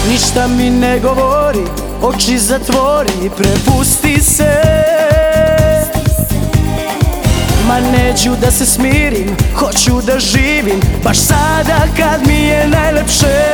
Ništa mi ne govori, oči zatvori, prepusti se. Ma neću da se smirim, hoću da živim baš sada kad mi je najlepše.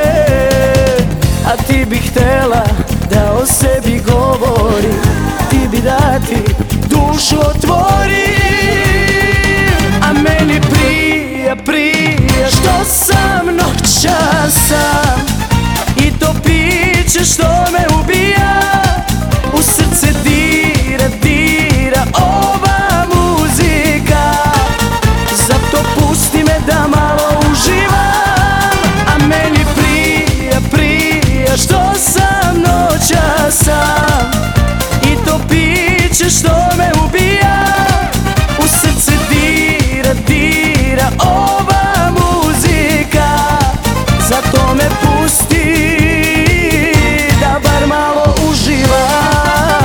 A ti bi htela da o sebi govori, ti bi da ti dušu otvori. A meni prija što sam noćas sam, i to piće što me ubija. U srce dira ova muzika, zato pusti me da malo uživam. A meni prija što sam noćas sam, i to piće što me ubija. U srce dira ova muzika, zato me pusti da bar malo uživam.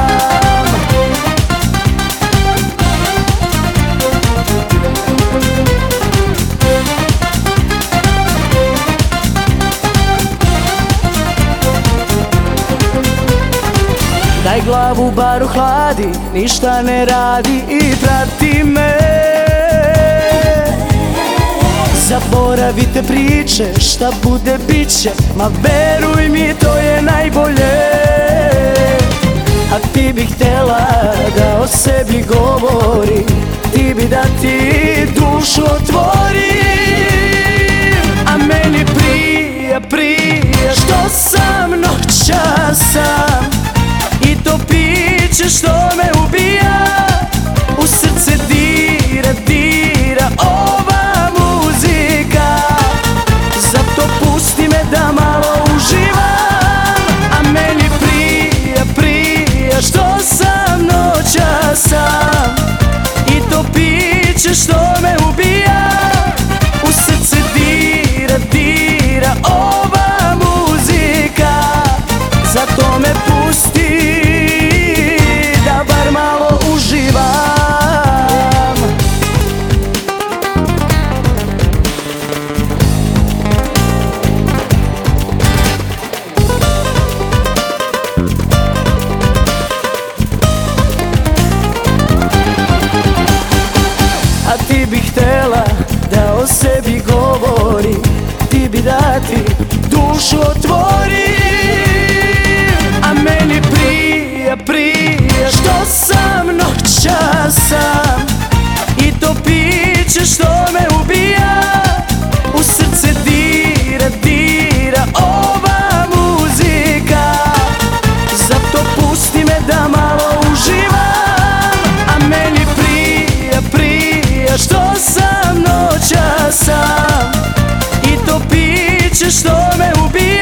Daj glavu bar ohladi, ništa ne radi i prati me. Zaboravite priče, šta bude biće, ma veruj mi to je najbolje. A ti bi htjela da o sebi govori, ti bi da ti dušu otvori. A meni prija što sam noćas sam, i to piće što me ubija. U srce dira ova muzika, zato pusti me da malo uživam. A meni prija što sam noćas sam, i to piće što me ubija. U srce dira ova muzika, zato me pusti da bar malo uživam. A ti bi htjela da o sebi govori, ti bi da ti dušu otvori. A meni prija što sam noćas sam, i to piće što me ubija. U srce dira ova muzika, zato pusti me da malo uživam. A meni prija što sam noćas sam, i to piće što me ubija.